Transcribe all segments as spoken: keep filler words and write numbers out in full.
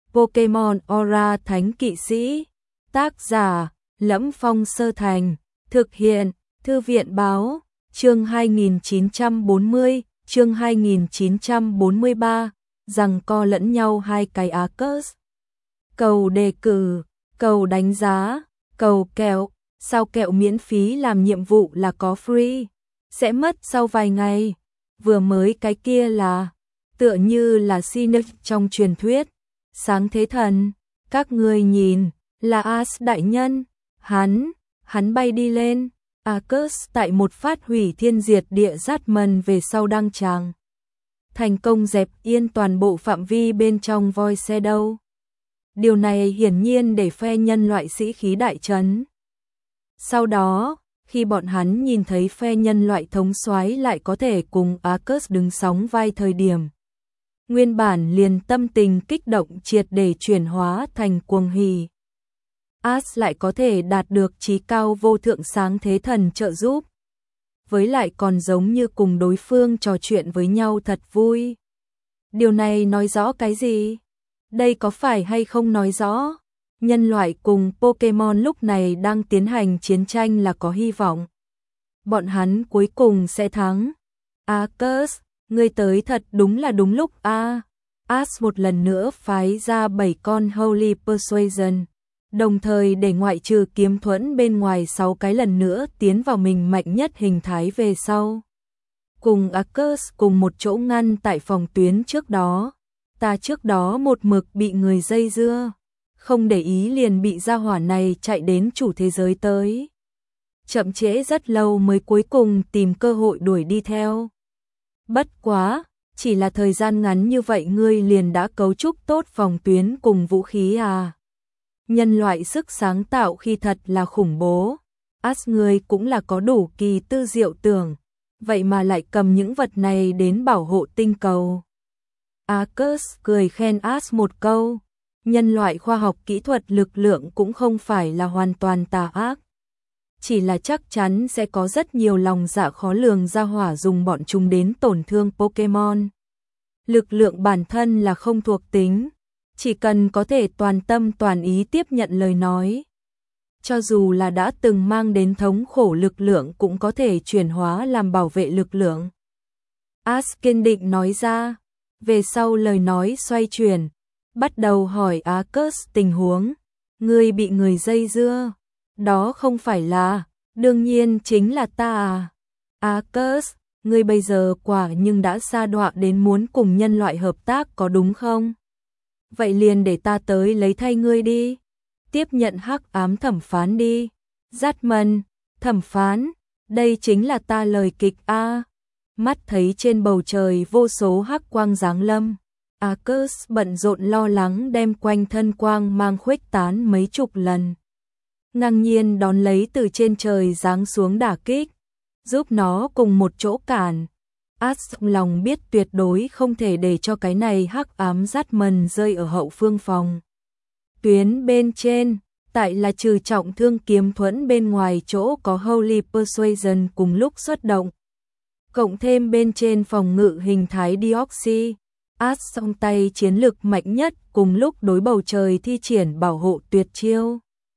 Pokemon Aura Thánh Kỵ Sĩ. Tác giả: Lẫm Phong Sơ Thành. Thực hiện: Thư viện báo. Chương hai nghìn chín trăm bốn mươi, chương hai nghìn chín trăm bốn mươi ba, giằng co lẫn nhau hai cái Arceus. Cầu đề cử, cầu đánh giá, cầu kẹo, sao kẹo miễn phí làm nhiệm vụ là có free, sẽ mất sau vài ngày. Vừa mới cái kia là, tựa như là Cynic trong truyền thuyết, sáng thế thần, các ngươi nhìn, là Ash đại nhân, hắn, hắn bay đi lên. Arceus tại một phát hủy thiên diệt địa dát mần về sau đăng tràng, thành công dẹp yên toàn bộ phạm vi bên trong Void Shadow. Điều này hiển nhiên để phe nhân loại sĩ khí đại trấn. Sau đó, khi bọn hắn nhìn thấy phe nhân loại thống soái lại có thể cùng Arceus đứng sóng vai thời điểm, nguyên bản liền tâm tình kích động triệt để chuyển hóa thành cuồng hỉ. Ash lại có thể đạt được chí cao vô thượng sáng thế thần trợ giúp, với lại còn giống như cùng đối phương trò chuyện với nhau thật vui. Điều này nói rõ cái gì? Đây có phải hay không nói rõ nhân loại cùng Pokemon lúc này đang tiến hành chiến tranh là có hy vọng bọn hắn cuối cùng sẽ thắng. Arceus, ngươi tới thật đúng là đúng lúc a. À, Ash một lần nữa phái ra bảy con Holy Persuasion, đồng thời để ngoại trừ kiếm thuẫn bên ngoài sáu cái lần nữa tiến vào mình mạnh nhất hình thái về sau. Cùng Arceus cùng một chỗ ngăn tại phòng tuyến trước đó. Ta trước đó một mực bị người dây dưa, không để ý liền bị gia hỏa này chạy đến chủ thế giới tới. Chậm trễ rất lâu mới cuối cùng tìm cơ hội đuổi đi theo. Bất quá, chỉ là thời gian ngắn như vậy ngươi liền đã cấu trúc tốt phòng tuyến cùng vũ khí à. Nhân loại sức sáng tạo khi thật là khủng bố. Ash ngươi cũng là có đủ kỳ tư diệu tưởng, vậy mà lại cầm những vật này đến bảo hộ tinh cầu. Arceus cười khen Ash một câu, nhân loại khoa học kỹ thuật lực lượng cũng không phải là hoàn toàn tà ác. Chỉ là chắc chắn sẽ có rất nhiều lòng dạ khó lường ra hỏa dùng bọn chúng đến tổn thương Pokemon. Lực lượng bản thân là không thuộc tính, chỉ cần có thể toàn tâm toàn ý tiếp nhận lời nói. Cho dù là đã từng mang đến thống khổ lực lượng cũng có thể chuyển hóa làm bảo vệ lực lượng. Ash kiên định nói ra. Về sau lời nói xoay chuyển, bắt đầu hỏi Arceus tình huống. Ngươi bị người dây dưa, đó không phải là, đương nhiên chính là ta à. Arceus, ngươi bây giờ quả nhưng đã sa đọa đến muốn cùng nhân loại hợp tác có đúng không? Vậy liền để ta tới lấy thay ngươi đi. Tiếp nhận hắc ám thẩm phán đi. Dát mần, thẩm phán, đây chính là ta lời kịch a. À. Mắt thấy trên bầu trời vô số hắc quang giáng lâm, Arceus bận rộn lo lắng đem quanh thân quang mang khuếch tán mấy chục lần. Ngang nhiên đón lấy từ trên trời giáng xuống đả kích, giúp nó cùng một chỗ cản. Ash lòng biết tuyệt đối không thể để cho cái này hắc ám dát mần rơi ở hậu phương phòng tuyến bên trên, tại là trừ trọng thương kiếm thuẫn bên ngoài chỗ có Holy Persuasion cùng lúc xuất động. Cộng thêm bên trên phòng ngự hình thái Deoxy, Ash song tay chiến lực mạnh nhất cùng lúc đối bầu trời thi triển bảo hộ tuyệt chiêu.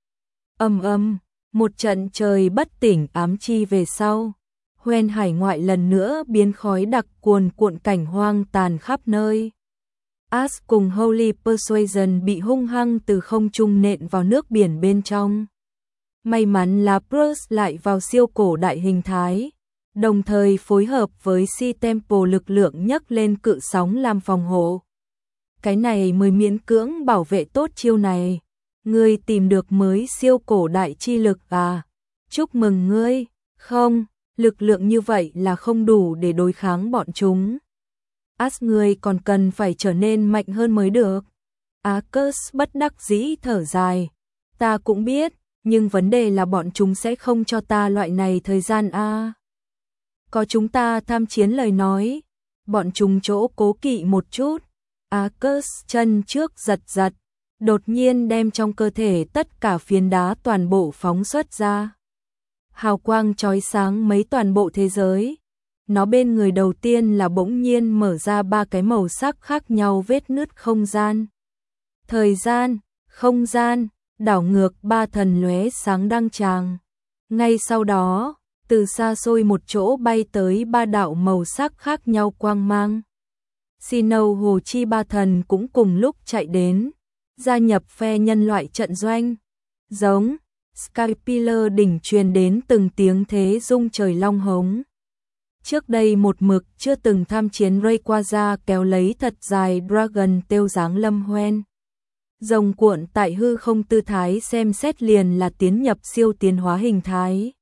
Âm âm, một trận trời bất tỉnh ám chi về sau, hoen hải ngoại lần nữa biến khói đặc cuồn cuộn cảnh hoang tàn khắp nơi. Ash cùng Holy Persuasion bị hung hăng từ không trung nện vào nước biển bên trong. May mắn là Bruce lại vào siêu cổ đại hình thái, đồng thời phối hợp với Si Temple lực lượng nhấc lên cự sóng làm phòng hộ. Cái này mới miễn cưỡng bảo vệ tốt chiêu này. Ngươi tìm được mới siêu cổ đại chi lực à? Chúc mừng ngươi. Không, lực lượng như vậy là không đủ để đối kháng bọn chúng. Ash ngươi còn cần phải trở nên mạnh hơn mới được. Arceus bất đắc dĩ thở dài. Ta cũng biết, nhưng vấn đề là bọn chúng sẽ không cho ta loại này thời gian a. À. Có chúng ta tham chiến lời nói, bọn chúng chỗ cố kỵ một chút. Arceus chân trước giật giật, đột nhiên đem trong cơ thể tất cả phiến đá toàn bộ phóng xuất ra. Hào quang chói sáng mấy toàn bộ thế giới. Nó bên người đầu tiên là bỗng nhiên mở ra ba cái màu sắc khác nhau vết nứt không gian. Thời gian, không gian, đảo ngược ba thần lóe sáng đăng tràng. Ngay sau đó, từ xa xôi một chỗ bay tới ba đạo màu sắc khác nhau quang mang. Sinnoh Hồ Chi ba thần cũng cùng lúc chạy đến, gia nhập phe nhân loại trận doanh. Giống, Skypillar đỉnh truyền đến từng tiếng thế rung trời long hống. Trước đây một mực chưa từng tham chiến Rayquaza kéo lấy thật dài Dragon Tail dáng lâm hoen. Rồng cuộn tại hư không tư thái xem xét liền là tiến nhập siêu tiến hóa hình thái.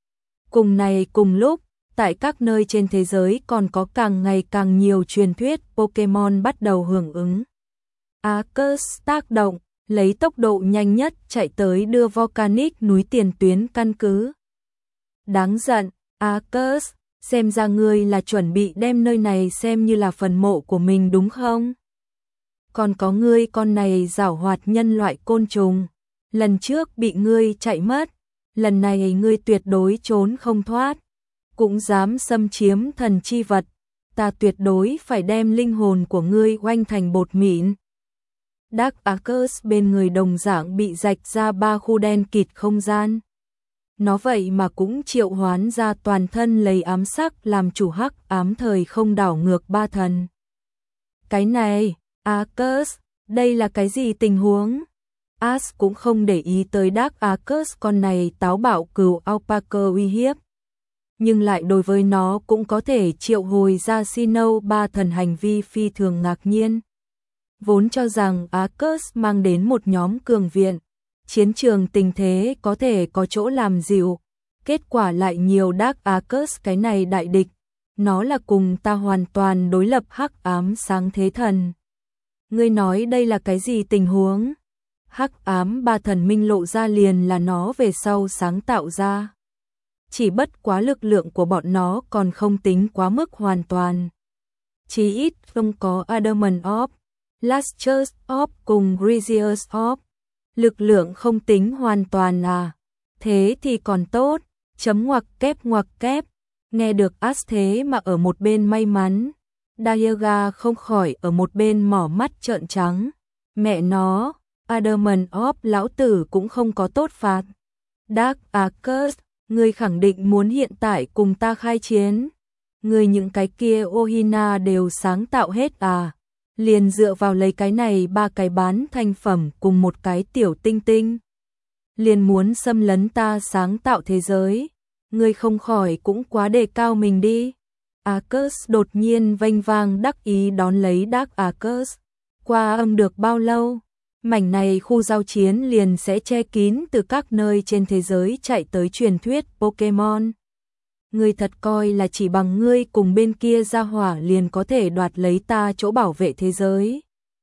Cùng này cùng lúc, tại các nơi trên thế giới còn có càng ngày càng nhiều truyền thuyết Pokemon bắt đầu hưởng ứng. Arceus tác động, lấy tốc độ nhanh nhất chạy tới đưa Volcanic núi tiền tuyến căn cứ. Đáng giận, Arceus, xem ra ngươi là chuẩn bị đem nơi này xem như là phần mộ của mình đúng không? Còn có ngươi con này giảo hoạt nhân loại côn trùng, lần trước bị ngươi chạy mất, lần này ngươi tuyệt đối trốn không thoát, cũng dám xâm chiếm thần chi vật, ta tuyệt đối phải đem linh hồn của ngươi oanh thành bột mịn. Dark Arceus bên người đồng dạng bị rạch ra ba khu đen kịt không gian. Nó vậy mà cũng triệu hoán ra toàn thân lấy ám sắc làm chủ hắc ám thời không đảo ngược ba thần. Cái này, Arceus, đây là cái gì tình huống? Ash cũng không để ý tới Dark Arceus con này táo bạo cừu Alpaca uy hiếp. Nhưng lại đối với nó cũng có thể triệu hồi ra Sinnoh ba thần hành vi phi thường ngạc nhiên. Vốn cho rằng Arceus mang đến một nhóm cường viện, chiến trường tình thế có thể có chỗ làm dịu, kết quả lại nhiều Dark Arceus cái này đại địch, nó là cùng ta hoàn toàn đối lập hắc ám sáng thế thần. Ngươi nói đây là cái gì tình huống? Hắc ám ba thần minh lộ ra liền là nó về sau sáng tạo ra. Chỉ bất quá lực lượng của bọn nó còn không tính quá mức hoàn toàn. Chỉ ít không có Adamant Orb, Lustrous Orb cùng Griseous Orb. Lực lượng không tính hoàn toàn à? Thế thì còn tốt, chấm ngoặc kép ngoặc kép. Nghe được Ash thế mà ở một bên may mắn. Dialga không khỏi ở một bên mỏ mắt trợn trắng. Mẹ nó, Adamant Orb lão tử cũng không có tốt phạt. Dark Arceus, ngươi khẳng định muốn hiện tại cùng ta khai chiến. Ngươi những cái kia Ohina đều sáng tạo hết à? Liền dựa vào lấy cái này ba cái bán thành phẩm cùng một cái tiểu tinh tinh. Liền muốn xâm lấn ta sáng tạo thế giới. Ngươi không khỏi cũng quá đề cao mình đi. Arceus đột nhiên vênh vang đắc ý đón lấy Dark Arceus. Qua âm được bao lâu, mảnh này khu giao chiến liền sẽ che kín từ các nơi trên thế giới chạy tới truyền thuyết Pokemon. Ngươi thật coi là chỉ bằng ngươi cùng bên kia ra hỏa liền có thể đoạt lấy ta chỗ bảo vệ thế giới.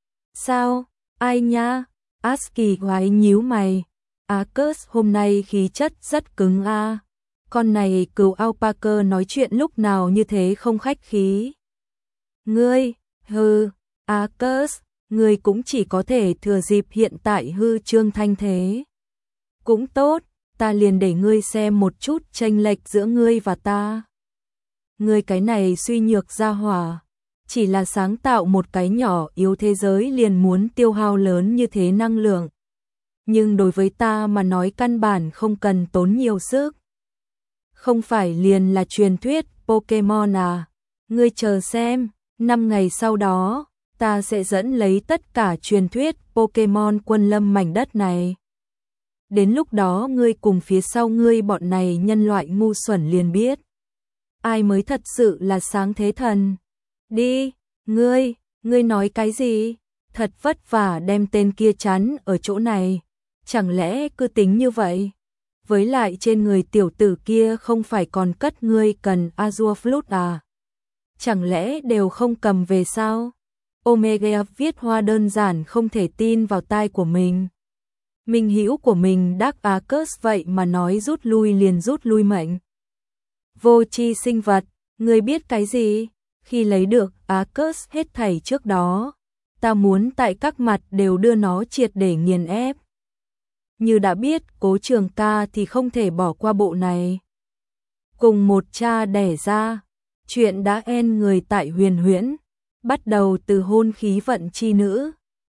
Sao? Ai nha? Ash kỳ quái nhíu mày. Arceus hôm nay khí chất rất cứng a. À. Con này cừu Alpaca nói chuyện lúc nào như thế không khách khí. Ngươi, hừ, Arceus, ngươi cũng chỉ có thể thừa dịp hiện tại hư trương thanh thế. Cũng tốt, ta liền để ngươi xem một chút chênh lệch giữa ngươi và ta. Ngươi cái này suy nhược ra hỏa, chỉ là sáng tạo một cái nhỏ yếu thế giới liền muốn tiêu hao lớn như thế năng lượng. Nhưng đối với ta mà nói căn bản không cần tốn nhiều sức. Không phải liền là truyền thuyết Pokemon à? Ngươi chờ xem, năm ngày sau đó, ta sẽ dẫn lấy tất cả truyền thuyết Pokemon quân lâm mảnh đất này. Đến lúc đó ngươi cùng phía sau ngươi bọn này nhân loại ngu xuẩn liền biết. Ai mới thật sự là sáng thế thần? Đi, ngươi, ngươi nói cái gì? Thật vất vả đem tên kia chắn ở chỗ này. Chẳng lẽ cứ tính như vậy? Với lại trên người tiểu tử kia không phải còn cất ngươi cần Azure Flute à? Chẳng lẽ đều không cầm về sao? Omega viết hoa đơn giản không thể tin vào tai của mình. Minh hữu của mình Dark Arceus vậy mà nói rút lui liền rút lui mệnh. Vô tri sinh vật, ngươi biết cái gì? Khi lấy được Arceus hết thảy trước đó, ta muốn tại các mặt đều đưa nó triệt để nghiền ép. Như đã biết Cố Trường Ca thì không thể bỏ qua bộ này. Cùng một cha đẻ ra, chuyện đã en người tại huyền huyễn, bắt đầu từ hôn khí vận chi nữ.